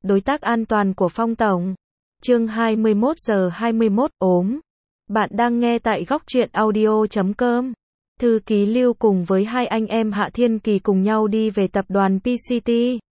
đối tác an toàn của Phong Tổng. Chương 21 giờ 21, ốm. Bạn đang nghe tại góc truyện audio.com. Thư ký Lưu cùng với hai anh em Hạ Thiên Kỳ cùng nhau đi về tập đoàn PCT.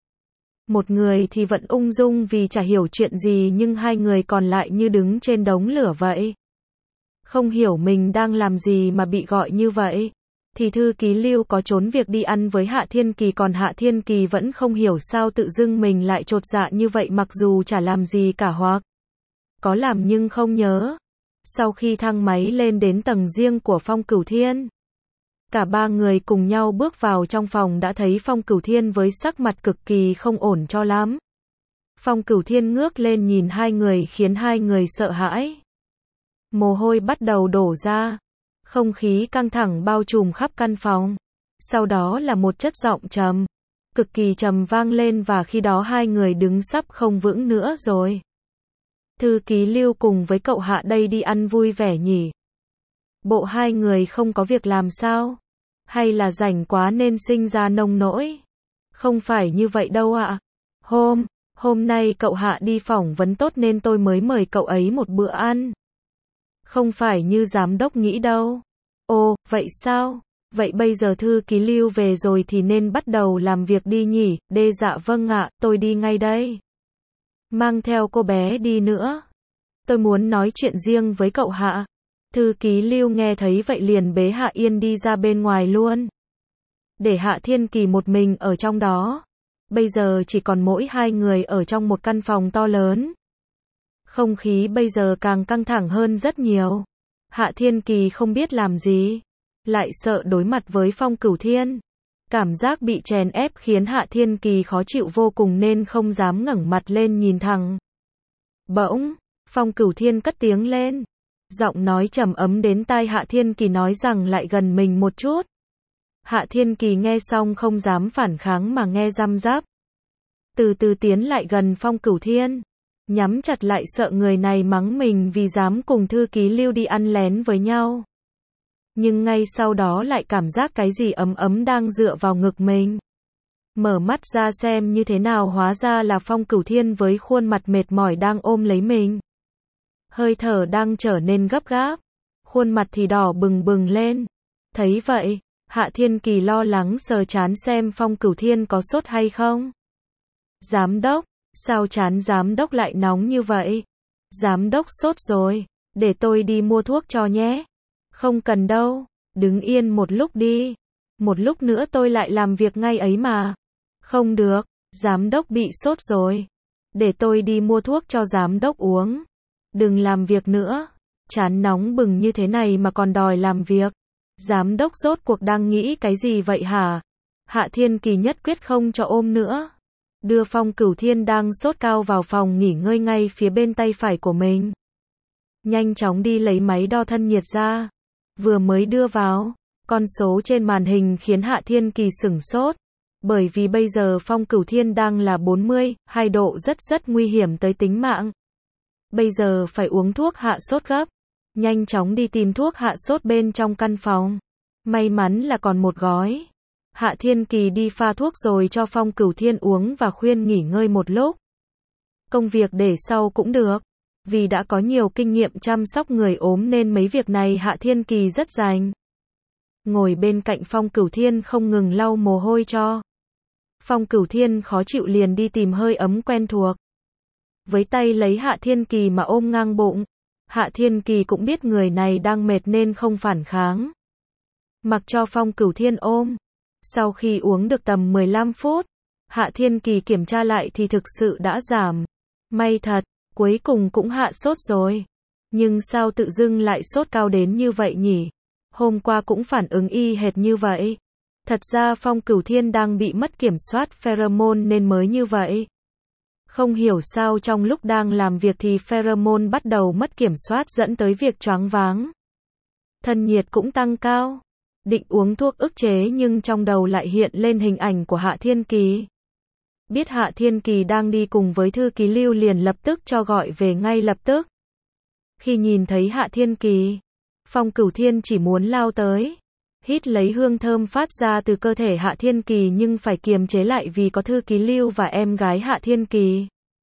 Một người thì vẫn ung dung vì chả hiểu chuyện gì, nhưng hai người còn lại như đứng trên đống lửa vậy. Không hiểu mình đang làm gì mà bị gọi như vậy. Thì thư ký Lưu có trốn việc đi ăn với Hạ Thiên Kỳ, còn Hạ Thiên Kỳ vẫn không hiểu sao tự dưng mình lại chột dạ như vậy, mặc dù chả làm gì cả hoặc có làm nhưng không nhớ. Sau khi thang máy lên đến tầng riêng của Phong Cửu Thiên, cả ba người cùng nhau bước vào trong phòng đã thấy Phong Cửu Thiên với sắc mặt cực kỳ không ổn cho lắm. Phong Cửu Thiên ngước lên nhìn hai người khiến hai người sợ hãi. Mồ hôi bắt đầu đổ ra. Không khí căng thẳng bao trùm khắp căn phòng. Sau đó là một chất giọng trầm, cực kỳ trầm vang lên, và khi đó hai người đứng sắp không vững nữa rồi. Thư ký Lưu cùng với cậu Hạ đây đi ăn vui vẻ nhỉ? Bộ hai người không có việc làm sao? Hay là rảnh quá nên sinh ra nông nỗi? Không phải như vậy đâu ạ. Hôm nay cậu Hạ đi phỏng vấn tốt nên tôi mới mời cậu ấy một bữa ăn. Không phải như giám đốc nghĩ đâu. Ồ, vậy sao? Vậy bây giờ thư ký Lưu về rồi thì nên bắt đầu làm việc đi nhỉ? Dạ vâng ạ, tôi đi ngay đây. Mang theo cô bé đi nữa. Tôi muốn nói chuyện riêng với cậu Hạ. Thư ký Lưu nghe thấy vậy liền bế Hạ Yên đi ra bên ngoài luôn. Để Hạ Thiên Kỳ một mình ở trong đó. Bây giờ chỉ còn mỗi hai người ở trong một căn phòng to lớn. Không khí bây giờ càng căng thẳng hơn rất nhiều. Hạ Thiên Kỳ không biết làm gì, lại sợ đối mặt với Phong Cửu Thiên. Cảm giác bị chèn ép khiến Hạ Thiên Kỳ khó chịu vô cùng nên không dám ngẩng mặt lên nhìn thẳng. Bỗng, Phong Cửu Thiên cất tiếng lên. Giọng nói trầm ấm đến tai Hạ Thiên Kỳ nói rằng lại gần mình một chút. Hạ Thiên Kỳ nghe xong không dám phản kháng mà nghe răm rắp. Từ từ tiến lại gần Phong Cửu Thiên. Nhắm chặt lại sợ người này mắng mình vì dám cùng thư ký Lưu đi ăn lén với nhau. Nhưng ngay sau đó lại cảm giác cái gì ấm ấm đang dựa vào ngực mình. Mở mắt ra xem như thế nào, hóa ra là Phong Cửu Thiên với khuôn mặt mệt mỏi đang ôm lấy mình. Hơi thở đang trở nên gấp gáp. Khuôn mặt thì đỏ bừng bừng lên. Thấy vậy, Hạ Thiên Kỳ lo lắng sờ trán xem Phong Cửu Thiên có sốt hay không. Giám đốc, sao trán giám đốc lại nóng như vậy? Giám đốc sốt rồi, để tôi đi mua thuốc cho nhé. Không cần đâu, đứng yên một lúc đi. Một lúc nữa tôi lại làm việc ngay ấy mà. Không được, giám đốc bị sốt rồi. Để tôi đi mua thuốc cho giám đốc uống. Đừng làm việc nữa. Trán nóng bừng như thế này mà còn đòi làm việc. Giám đốc rốt cuộc đang nghĩ cái gì vậy hả? Hạ Thiên Kỳ nhất quyết không cho ôm nữa. Đưa Phong Cửu Thiên đang sốt cao vào phòng nghỉ ngơi ngay phía bên tay phải của mình. Nhanh chóng đi lấy máy đo thân nhiệt ra. Vừa mới đưa vào, con số trên màn hình khiến Hạ Thiên Kỳ sửng sốt. Bởi vì bây giờ Phong Cửu Thiên đang là 42 độ, rất nguy hiểm tới tính mạng. Bây giờ phải uống thuốc hạ sốt gấp. Nhanh chóng đi tìm thuốc hạ sốt bên trong căn phòng. May mắn là còn một gói. Hạ Thiên Kỳ đi pha thuốc rồi cho Phong Cửu Thiên uống và khuyên nghỉ ngơi một lúc. Công việc để sau cũng được. Vì đã có nhiều kinh nghiệm chăm sóc người ốm nên mấy việc này Hạ Thiên Kỳ rất rành. Ngồi bên cạnh Phong Cửu Thiên không ngừng lau mồ hôi cho. Phong Cửu Thiên khó chịu liền đi tìm hơi ấm quen thuộc. Với tay lấy Hạ Thiên Kỳ mà ôm ngang bụng. Hạ Thiên Kỳ cũng biết người này đang mệt nên không phản kháng. Mặc cho Phong Cửu Thiên ôm. Sau khi uống được tầm 15 phút, Hạ Thiên Kỳ kiểm tra lại thì thực sự đã giảm. May thật, cuối cùng cũng hạ sốt rồi. Nhưng sao tự dưng lại sốt cao đến như vậy nhỉ? Hôm qua cũng phản ứng y hệt như vậy. Thật ra Phong Cửu Thiên đang bị mất kiểm soát pheromone nên mới như vậy. Không hiểu sao trong lúc đang làm việc thì pheromone bắt đầu mất kiểm soát dẫn tới việc choáng váng. Thân nhiệt cũng tăng cao. Định uống thuốc ức chế nhưng trong đầu lại hiện lên hình ảnh của Hạ Thiên Kỳ. Biết Hạ Thiên Kỳ đang đi cùng với thư ký Lưu liền lập tức cho gọi về ngay lập tức. Khi nhìn thấy Hạ Thiên Kỳ, Phong Cửu Thiên chỉ muốn lao tới. Hít lấy hương thơm phát ra từ cơ thể Hạ Thiên Kỳ nhưng phải kiềm chế lại vì có thư ký Lưu và em gái Hạ Thiên Kỳ.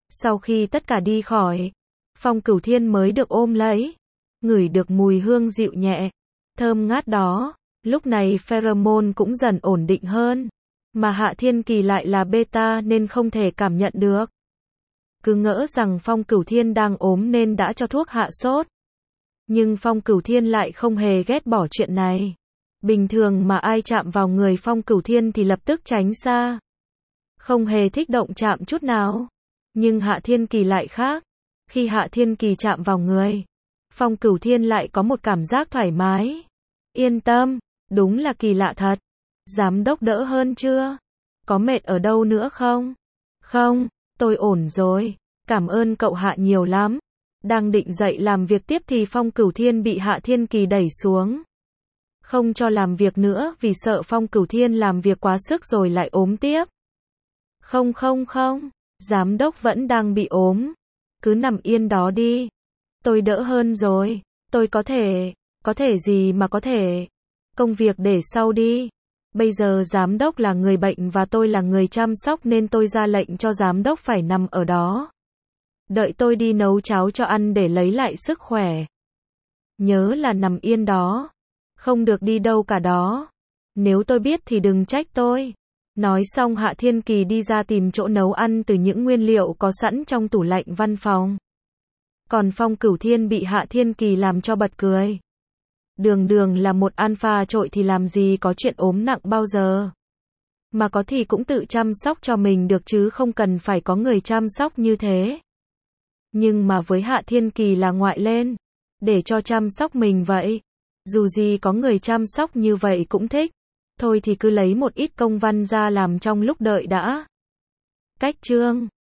Sau khi tất cả đi khỏi, Phong Cửu Thiên mới được ôm lấy, ngửi được mùi hương dịu nhẹ, thơm ngát đó, lúc này pheromone cũng dần ổn định hơn, mà Hạ Thiên Kỳ lại là beta nên không thể cảm nhận được. Cứ ngỡ rằng Phong Cửu Thiên đang ốm nên đã cho thuốc hạ sốt. Nhưng Phong Cửu Thiên lại không hề ghét bỏ chuyện này. Bình thường mà ai chạm vào người Phong Cửu Thiên thì lập tức tránh xa. Không hề thích động chạm chút nào. Nhưng Hạ Thiên Kỳ lại khác. Khi Hạ Thiên Kỳ chạm vào người, Phong Cửu Thiên lại có một cảm giác thoải mái. Yên tâm, đúng là kỳ lạ thật. Giám đốc đỡ hơn chưa? Có mệt ở đâu nữa không? Không, tôi ổn rồi. Cảm ơn cậu Hạ nhiều lắm. Đang định dậy làm việc tiếp thì Phong Cửu Thiên bị Hạ Thiên Kỳ đẩy xuống. Không cho làm việc nữa vì sợ Phong Cửu Thiên làm việc quá sức rồi lại ốm tiếp. Không, giám đốc vẫn đang bị ốm. Cứ nằm yên đó đi. Tôi đỡ hơn rồi. Tôi có thể gì mà có thể. Công việc để sau đi. Bây giờ giám đốc là người bệnh và tôi là người chăm sóc nên tôi ra lệnh cho giám đốc phải nằm ở đó. Đợi tôi đi nấu cháo cho ăn để lấy lại sức khỏe. Nhớ là nằm yên đó. Không được đi đâu cả đó. Nếu tôi biết thì đừng trách tôi. Nói xong Hạ Thiên Kỳ đi ra tìm chỗ nấu ăn từ những nguyên liệu có sẵn trong tủ lạnh văn phòng. Còn Phong Cửu Thiên bị Hạ Thiên Kỳ làm cho bật cười. Đường là một alpha trội thì làm gì có chuyện ốm nặng bao giờ. Mà có thì cũng tự chăm sóc cho mình được chứ không cần phải có người chăm sóc như thế. Nhưng mà với Hạ Thiên Kỳ là ngoại lên. Để cho chăm sóc mình vậy. Dù gì có người chăm sóc như vậy cũng thích. Thôi thì cứ lấy một ít công văn ra làm trong lúc đợi đã. Cách chương